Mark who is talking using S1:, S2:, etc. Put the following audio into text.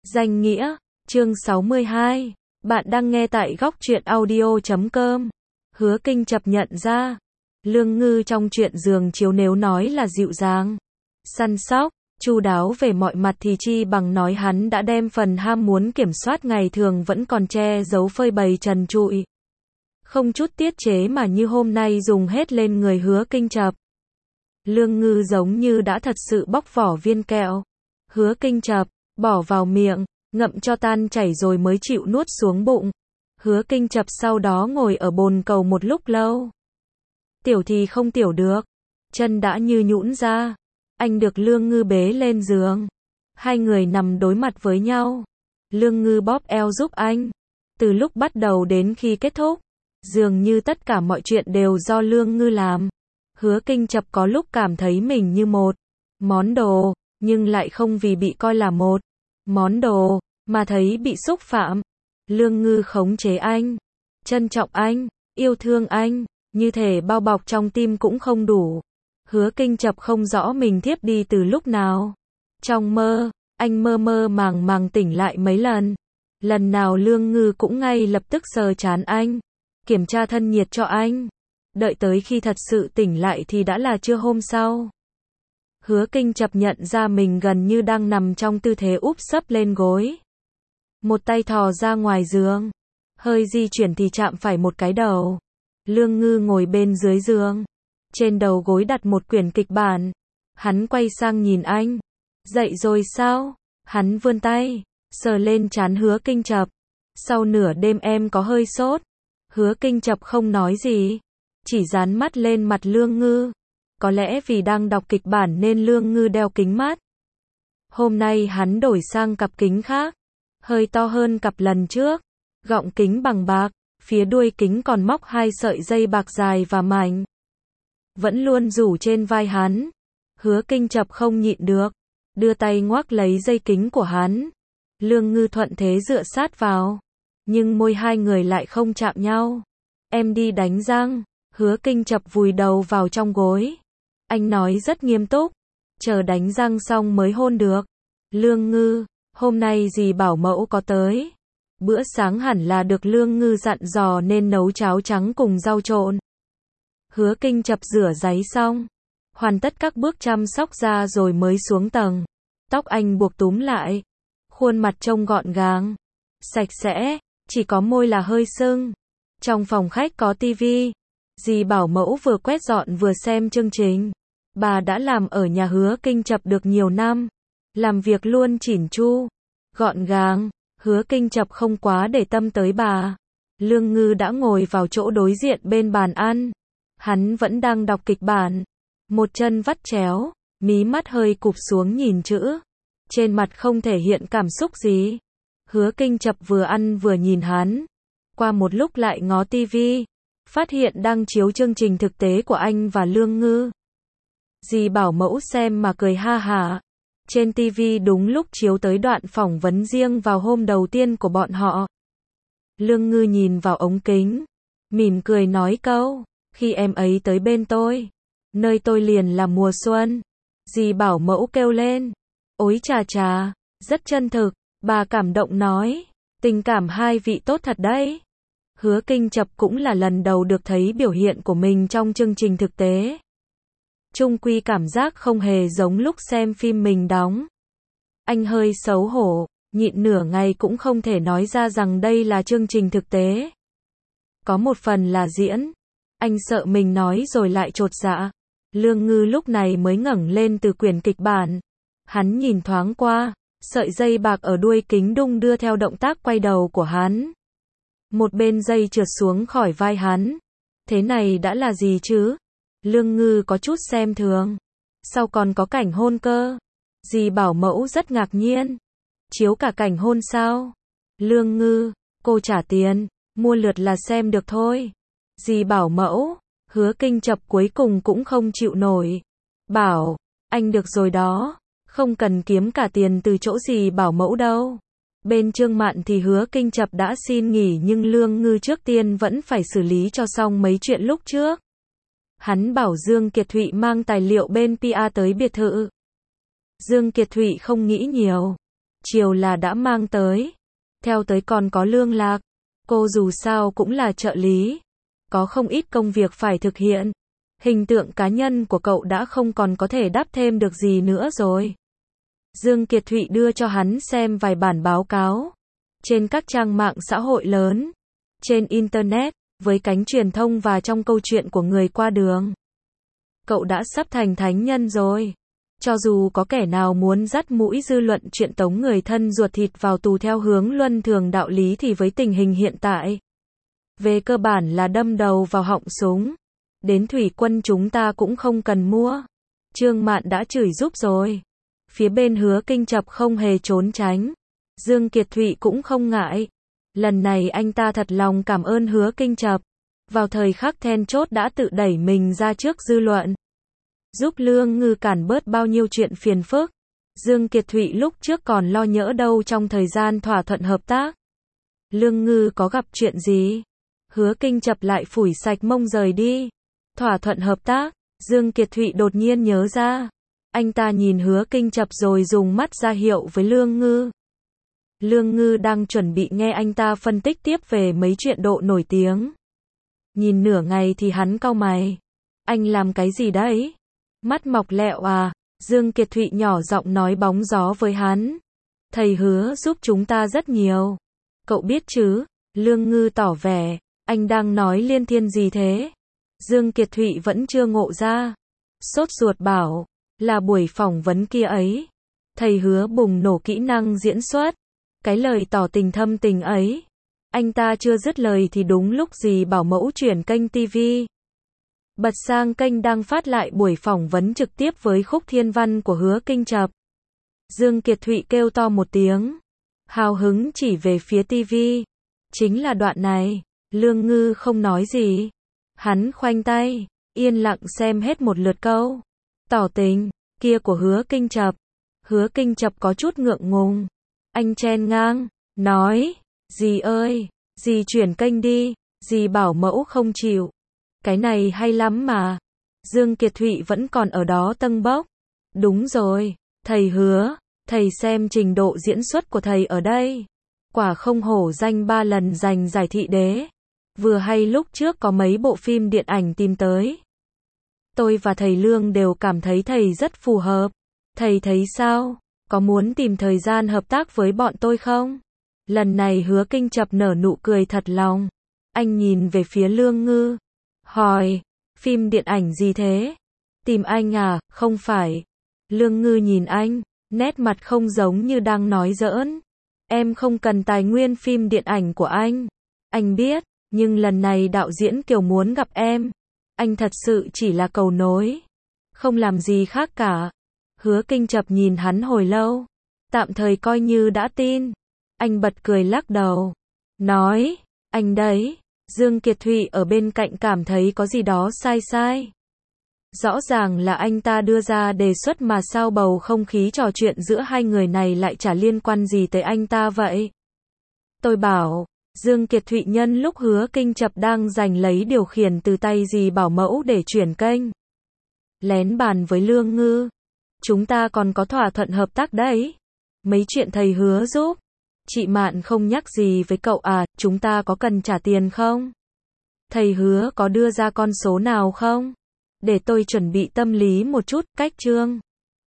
S1: Danh nghĩa, chương 62. Bạn đang nghe tại góc truyện audio.com. Hứa Kinh chập nhận ra, Lương Ngư trong chuyện giường chiếu nếu nói là dịu dàng, săn sóc, chu đáo về mọi mặt thì chi bằng nói hắn đã đem phần ham muốn kiểm soát ngày thường vẫn còn che giấu phơi bày trần trụi. Không chút tiết chế mà như hôm nay dùng hết lên người Hứa Kinh chập. Lương Ngư giống như đã thật sự bóc vỏ viên kẹo. Hứa Kinh chập, bỏ vào miệng, ngậm cho tan chảy rồi mới chịu nuốt xuống bụng. Hứa Kinh chập sau đó ngồi ở bồn cầu một lúc lâu. Tiểu thì không tiểu được, chân đã như nhũn ra. Anh được Lương Ngư bế lên giường. Hai người nằm đối mặt với nhau. Lương Ngư bóp eo giúp anh. Từ lúc bắt đầu đến khi kết thúc, dường như tất cả mọi chuyện đều do Lương Ngư làm. Hứa Kinh chập có lúc cảm thấy mình như một món đồ, nhưng lại không vì bị coi là một món đồ, mà thấy bị xúc phạm. Lương Ngư khống chế anh, trân trọng anh, yêu thương anh, như thể bao bọc trong tim cũng không đủ. Hứa Kinh chập không rõ mình thiếp đi từ lúc nào. Trong mơ, anh mơ mơ màng màng tỉnh lại mấy lần. Lần nào Lương Ngư cũng ngay lập tức sờ trán anh, kiểm tra thân nhiệt cho anh. Đợi tới khi thật sự tỉnh lại thì đã là trưa hôm sau. Hứa Kinh chập nhận ra mình gần như đang nằm trong tư thế úp sấp lên gối. Một tay thò ra ngoài giường, hơi di chuyển thì chạm phải một cái đầu. Lương Ngư ngồi bên dưới giường, trên đầu gối đặt một quyển kịch bản. Hắn quay sang nhìn anh. Dậy rồi sao? Hắn vươn tay, sờ lên trán Hứa Kinh chập. Sau nửa đêm em có hơi sốt. Hứa Kinh chập không nói gì, chỉ dán mắt lên mặt Lương Ngư. Có lẽ vì đang đọc kịch bản nên Lương Ngư đeo kính mát. Hôm nay hắn đổi sang cặp kính khác, hơi to hơn cặp lần trước. Gọng kính bằng bạc, phía đuôi kính còn móc hai sợi dây bạc dài và mảnh. Vẫn luôn rủ trên vai hắn. Hứa Kinh chập không nhịn được, đưa tay ngoắc lấy dây kính của hắn. Lương Ngư thuận thế dựa sát vào, nhưng môi hai người lại không chạm nhau. Em đi đánh răng. Hứa Kinh chập vùi đầu vào trong gối. Anh nói rất nghiêm túc, chờ đánh răng xong mới hôn được. Lương Ngư, hôm nay dì bảo mẫu có tới. Bữa sáng hẳn là được Lương Ngư dặn dò nên nấu cháo trắng cùng rau trộn. Hứa Kinh chập rửa ráy xong, hoàn tất các bước chăm sóc da rồi mới xuống tầng. Tóc anh buộc túm lại, khuôn mặt trông gọn gàng, sạch sẽ, chỉ có môi là hơi sưng. Trong phòng khách có tivi. Dì bảo mẫu vừa quét dọn vừa xem chương trình. Bà đã làm ở nhà Hứa Kinh chập được nhiều năm. Làm việc luôn chỉn chu, gọn gàng. Hứa Kinh chập không quá để tâm tới bà. Lương Ngư đã ngồi vào chỗ đối diện bên bàn ăn. Hắn vẫn đang đọc kịch bản. Một chân vắt chéo, mí mắt hơi cụp xuống nhìn chữ. Trên mặt không thể hiện cảm xúc gì. Hứa Kinh chập vừa ăn vừa nhìn hắn. Qua một lúc lại ngó tivi, phát hiện đang chiếu chương trình thực tế của anh và Lương Ngư. Dì bảo mẫu xem mà cười ha hả. Trên tivi đúng lúc chiếu tới đoạn phỏng vấn riêng vào hôm đầu tiên của bọn họ. Lương Ngư nhìn vào ống kính, mỉm cười nói câu, khi em ấy tới bên tôi, nơi tôi liền là mùa xuân. Dì bảo mẫu kêu lên, ối chà chà, rất chân thực. Bà cảm động nói, tình cảm hai vị tốt thật đấy. Hứa Kinh chập cũng là lần đầu được thấy biểu hiện của mình trong chương trình thực tế. Chung quy cảm giác không hề giống lúc xem phim mình đóng. Anh hơi xấu hổ, nhịn nửa ngày cũng không thể nói ra rằng đây là chương trình thực tế. Có một phần là diễn. Anh sợ mình nói rồi lại chột dạ. Lương Ngư lúc này mới ngẩng lên từ quyển kịch bản. Hắn nhìn thoáng qua, sợi dây bạc ở đuôi kính đung đưa theo động tác quay đầu của hắn. Một bên dây trượt xuống khỏi vai hắn. Thế này đã là gì chứ? Lương Ngư có chút xem thường. Sau còn có cảnh hôn cơ. Dì bảo mẫu rất ngạc nhiên. Chiếu cả cảnh hôn sao? Lương Ngư, cô trả tiền, mua lượt là xem được thôi. Dì bảo mẫu, Hứa Kinh chập cuối cùng cũng không chịu nổi. Bảo, anh được rồi đó, không cần kiếm cả tiền từ chỗ dì bảo mẫu đâu. Bên Trương Mạn thì Hứa Kinh chập đã xin nghỉ nhưng Lương Ngư trước tiên vẫn phải xử lý cho xong mấy chuyện lúc trước. Hắn bảo Dương Kiệt Thụy mang tài liệu bên PR tới biệt thự. Dương Kiệt Thụy không nghĩ nhiều, chiều là đã mang tới. Theo tới còn có Lương Lạc. Cô dù sao cũng là trợ lý. Có không ít công việc phải thực hiện. Hình tượng cá nhân của cậu đã không còn có thể đáp thêm được gì nữa rồi. Dương Kiệt Thụy đưa cho hắn xem vài bản báo cáo. Trên các trang mạng xã hội lớn. Trên Internet, với cánh truyền thông và trong câu chuyện của người qua đường. Cậu đã sắp thành thánh nhân rồi. Cho dù có kẻ nào muốn dắt mũi dư luận chuyện tống người thân ruột thịt vào tù theo hướng luân thường đạo lý thì với tình hình hiện tại, về cơ bản là đâm đầu vào họng súng. Đến thủy quân chúng ta cũng không cần mua. Trương Mạn đã chửi giúp rồi. Phía bên Hứa Kinh Chập không hề trốn tránh. Dương Kiệt Thụy cũng không ngại. Lần này anh ta thật lòng cảm ơn Hứa Kinh Chập. Vào thời khắc then chốt đã tự đẩy mình ra trước dư luận. Giúp Lương Ngư cản bớt bao nhiêu chuyện phiền phức. Dương Kiệt Thụy lúc trước còn lo nhỡ đâu trong thời gian thỏa thuận hợp tác. Lương Ngư có gặp chuyện gì? Hứa Kinh Chập lại phủi sạch mông rời đi. Thỏa thuận hợp tác, Dương Kiệt Thụy đột nhiên nhớ ra. Anh ta nhìn Hứa Kinh Chập rồi dùng mắt ra hiệu với Lương Ngư. Lương Ngư đang chuẩn bị nghe anh ta phân tích tiếp về mấy chuyện độ nổi tiếng. Nhìn nửa ngày thì hắn cau mày. Anh làm cái gì đấy? Mắt mọc lẹo à? Dương Kiệt Thụy nhỏ giọng nói bóng gió với hắn. Thầy Hứa giúp chúng ta rất nhiều. Cậu biết chứ? Lương Ngư tỏ vẻ. Anh đang nói liên thiên gì thế? Dương Kiệt Thụy vẫn chưa ngộ ra. Sốt ruột bảo. Là buổi phỏng vấn kia ấy. Thầy Hứa bùng nổ kỹ năng diễn xuất. Cái lời tỏ tình thâm tình ấy. Anh ta chưa dứt lời thì đúng lúc dì bảo mẫu chuyển kênh TV. Bật sang kênh đang phát lại buổi phỏng vấn trực tiếp với Khúc Thiên Văn của Hứa Kinh Chập. Dương Kiệt Thụy kêu to một tiếng. Hào hứng chỉ về phía TV. Chính là đoạn này. Lương Ngư không nói gì. Hắn khoanh tay, yên lặng xem hết một lượt câu. Tỏ tình, kia của Hứa Kinh Chập. Hứa Kinh Chập có chút ngượng ngùng. Anh chen ngang, nói, dì ơi, dì chuyển kênh đi, dì bảo mẫu không chịu. Cái này hay lắm mà. Dương Kiệt Thụy vẫn còn ở đó tâng bốc. Đúng rồi, thầy Hứa, thầy xem trình độ diễn xuất của thầy ở đây. Quả không hổ danh 3 lần giành giải thị đế. Vừa hay lúc trước có mấy bộ phim điện ảnh tìm tới. Tôi và thầy Lương đều cảm thấy thầy rất phù hợp. Thầy thấy sao? Có muốn tìm thời gian hợp tác với bọn tôi không? Lần này Hứa Kinh Chập nở nụ cười thật lòng. Anh nhìn về phía Lương Ngư. Hỏi, phim điện ảnh gì thế? Tìm anh à, không phải. Lương Ngư nhìn anh, nét mặt không giống như đang nói giỡn. Em không cần tài nguyên phim điện ảnh của anh. Anh biết, nhưng lần này đạo diễn Kiều muốn gặp em. Anh thật sự chỉ là cầu nối. Không làm gì khác cả. Hứa Kinh Chập nhìn hắn hồi lâu. Tạm thời coi như đã tin. Anh bật cười lắc đầu. Nói, anh đấy. Dương Kiệt Thụy ở bên cạnh cảm thấy có gì đó sai sai. Rõ ràng là anh ta đưa ra đề xuất mà sao bầu không khí trò chuyện giữa hai người này lại chả liên quan gì tới anh ta vậy. Tôi bảo, Dương Kiệt Thụy nhân lúc Hứa Kinh Chập đang giành lấy điều khiển từ tay dì bảo mẫu để chuyển kênh. Lén bàn với Lương Ngư. Chúng ta còn có thỏa thuận hợp tác đấy. Mấy chuyện thầy Hứa giúp. Chị Mạn không nhắc gì với cậu à, chúng ta có cần trả tiền không? Thầy Hứa có đưa ra con số nào không? Để tôi chuẩn bị tâm lý một chút, cách chương.